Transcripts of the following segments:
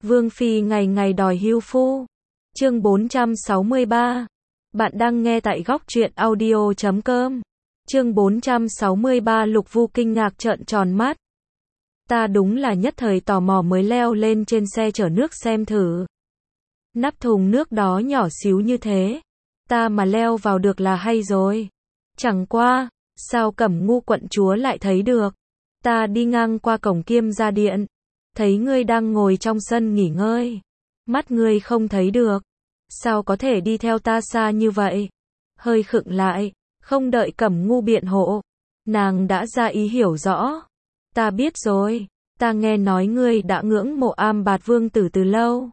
Vương phi ngày ngày đòi hưu phu. Chương 463. Bạn đang nghe tại góc truyện audio.com. Chương 463. Lục Vu kinh ngạc trợn tròn mắt. Ta đúng là nhất thời tò mò mới leo lên trên xe chở nước xem thử. Nắp thùng nước đó nhỏ xíu như thế, ta mà leo vào được là hay rồi. Chẳng qua, sao Cẩm Ngu quận chúa lại thấy được? Ta đi ngang qua cổng Kiêm Gia Điện, thấy ngươi đang ngồi trong sân nghỉ ngơi. Mắt ngươi không thấy được. Sao có thể đi theo ta xa như vậy? Hơi khựng lại, không đợi Cẩm Ngu biện hộ, nàng đã ra ý hiểu rõ. Ta biết rồi, ta nghe nói ngươi đã ngưỡng mộ Am Bạt Vương tử từ lâu.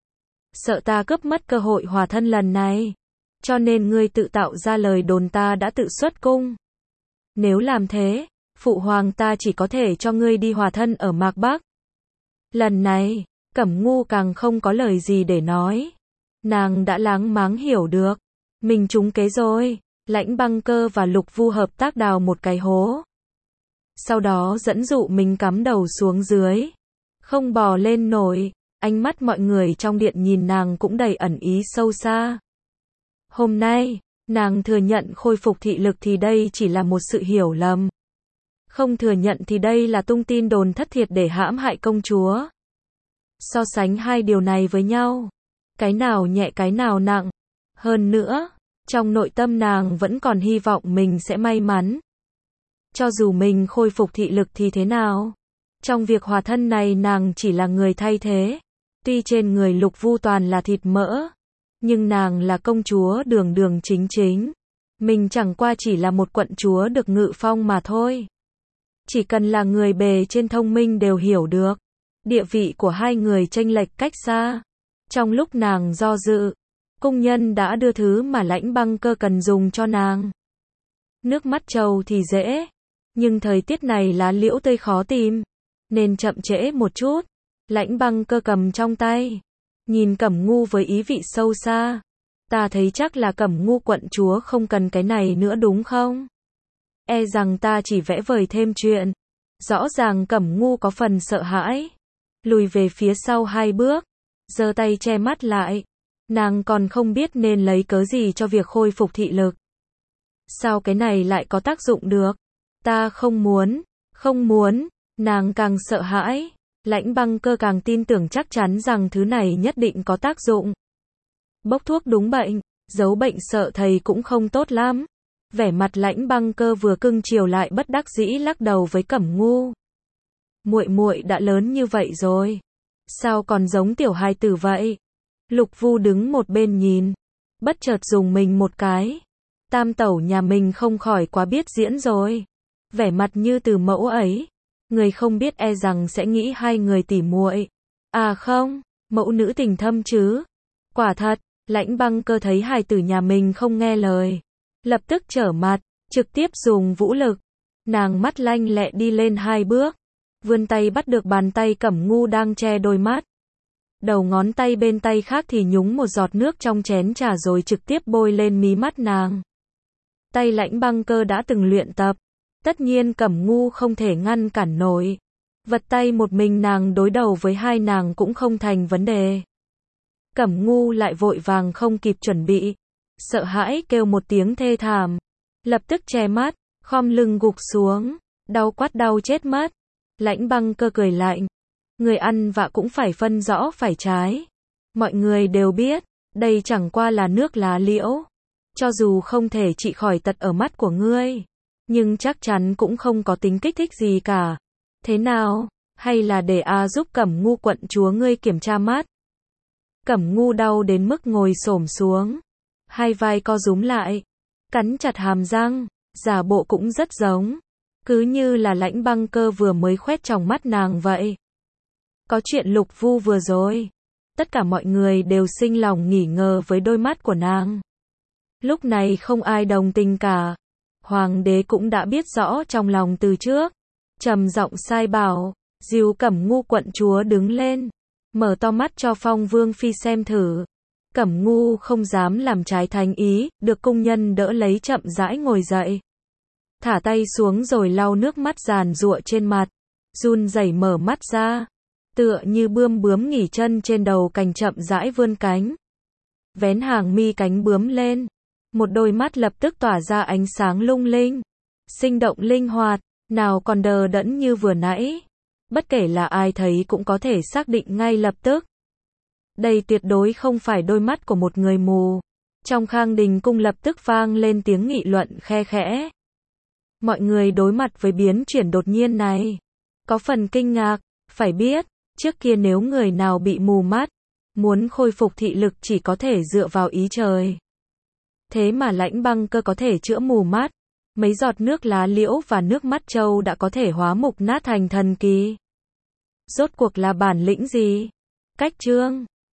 Sợ ta cướp mất cơ hội hòa thân lần này, cho nên ngươi tự tạo ra lời đồn ta đã tự xuất cung. Nếu làm thế, phụ hoàng ta chỉ có thể cho ngươi đi hòa thân ở Mạc Bắc. Lần này, Cẩm Ngu càng không có lời gì để nói. Nàng đã láng máng hiểu được, mình trúng kế rồi. Lãnh Băng Cơ và Lục Vu hợp tác đào một cái hố. Sau đó dẫn dụ mình cắm đầu xuống dưới. Không bò lên nổi, ánh mắt mọi người trong điện nhìn nàng cũng đầy ẩn ý sâu xa. Hôm nay, nàng thừa nhận khôi phục thị lực thì đây chỉ là một sự hiểu lầm. Không thừa nhận thì đây là tung tin đồn thất thiệt để hãm hại công chúa. So sánh hai điều này với nhau, cái nào nhẹ cái nào nặng. Hơn nữa, trong nội tâm nàng vẫn còn hy vọng mình sẽ may mắn. Cho dù mình khôi phục thị lực thì thế nào? Trong việc hòa thân này nàng chỉ là người thay thế. Tuy trên người Lục Vu toàn là thịt mỡ, nhưng nàng là công chúa đường đường chính chính. Mình chẳng qua chỉ là một quận chúa được ngự phong mà thôi. Chỉ cần là người bề trên thông minh đều hiểu được. Địa vị của hai người chênh lệch cách xa. Trong lúc nàng do dự, cung nhân đã đưa thứ mà Lãnh Băng Cơ cần dùng cho nàng. Nước mắt trầu thì dễ, nhưng thời tiết này lá liễu tươi khó tìm, nên chậm trễ một chút. Lãnh Băng Cơ cầm trong tay, nhìn Cẩm Ngu với ý vị sâu xa. Ta thấy chắc là Cẩm Ngu quận chúa không cần cái này nữa đúng không? E rằng ta chỉ vẽ vời thêm chuyện. Rõ ràng Cẩm Ngu có phần sợ hãi, lùi về phía sau hai bước, giơ tay che mắt lại. Nàng còn không biết nên lấy cớ gì cho việc khôi phục thị lực. Sao cái này lại có tác dụng được? Ta không muốn, nàng càng sợ hãi. Lãnh Băng Cơ càng tin tưởng chắc chắn rằng thứ này nhất định có tác dụng. Bốc thuốc đúng bệnh, giấu bệnh sợ thầy cũng không tốt lắm. Vẻ mặt Lãnh Băng Cơ vừa cưng chiều lại bất đắc dĩ lắc đầu với Cẩm Ngu. Muội muội đã lớn như vậy rồi, sao còn giống tiểu hài tử vậy? Lục Vu đứng một bên nhìn, bất chợt dùng mình một cái. Tam tẩu nhà mình không khỏi quá biết diễn rồi. Vẻ mặt như từ mẫu ấy, người không biết e rằng sẽ nghĩ hai người tỉ muội. À không, mẫu nữ tình thâm chứ. Quả thật, Lãnh Băng Cơ thấy hài tử nhà mình không nghe lời, lập tức trở mặt, trực tiếp dùng vũ lực. Nàng mắt lanh lẹ đi lên hai bước, vươn tay bắt được bàn tay Cẩm Ngu đang che đôi mắt. Đầu ngón tay bên tay khác thì nhúng một giọt nước trong chén trà rồi trực tiếp bôi lên mí mắt nàng. Tay Lãnh Băng Cơ đã từng luyện tập, tất nhiên Cẩm Ngu không thể ngăn cản nổi. Vật tay một mình nàng đối đầu với hai nàng cũng không thành vấn đề. Cẩm Ngu lại vội vàng không kịp chuẩn bị, sợ hãi kêu một tiếng thê thảm, lập tức che mắt, khom lưng gục xuống, đau quát đau chết mất. Lãnh Băng Cơ cười lạnh, người ăn vạ cũng phải phân rõ phải trái. Mọi người đều biết, đây chẳng qua là nước lá liễu. Cho dù không thể trị khỏi tật ở mắt của ngươi, nhưng chắc chắn cũng không có tính kích thích gì cả. Thế nào, hay là để giúp Cẩm Ngu quận chúa ngươi kiểm tra mắt? Cẩm Ngu đau đến mức ngồi xổm xuống, hai vai co rúm lại, cắn chặt hàm răng, giả bộ cũng rất giống, cứ như là Lãnh Băng Cơ vừa mới khoét trong mắt nàng vậy. Có chuyện Lục Vu vừa rồi, tất cả mọi người đều sinh lòng nghi ngờ với đôi mắt của nàng. Lúc này không ai đồng tình cả. Hoàng đế cũng đã biết rõ trong lòng từ trước, trầm giọng sai bảo, dìu Cẩm Ngu quận chúa đứng lên, mở to mắt cho Phong Vương phi xem thử. Cẩm Ngu không dám làm trái thánh ý, được cung nhân đỡ lấy chậm rãi ngồi dậy. Thả tay xuống rồi lau nước mắt giàn giụa trên mặt, run rẩy mở mắt ra. Tựa như bươm bướm nghỉ chân trên đầu cành chậm rãi vươn cánh. Vén hàng mi cánh bướm lên. Một đôi mắt lập tức tỏa ra ánh sáng lung linh. Sinh động linh hoạt, nào còn đờ đẫn như vừa nãy. Bất kể là ai thấy cũng có thể xác định ngay lập tức. Đây tuyệt đối không phải đôi mắt của một người mù. Trong Khang Đình cung lập tức vang lên tiếng nghị luận khe khẽ. Mọi người đối mặt với biến chuyển đột nhiên này. Có phần kinh ngạc, phải biết, trước kia nếu người nào bị mù mắt, muốn khôi phục thị lực chỉ có thể dựa vào ý trời. Thế mà Lãnh Băng Cơ có thể chữa mù mắt. Mấy giọt nước lá liễu và nước mắt trâu đã có thể hóa mục nát thành thần kỳ. Rốt cuộc là bản lĩnh gì? Cách chương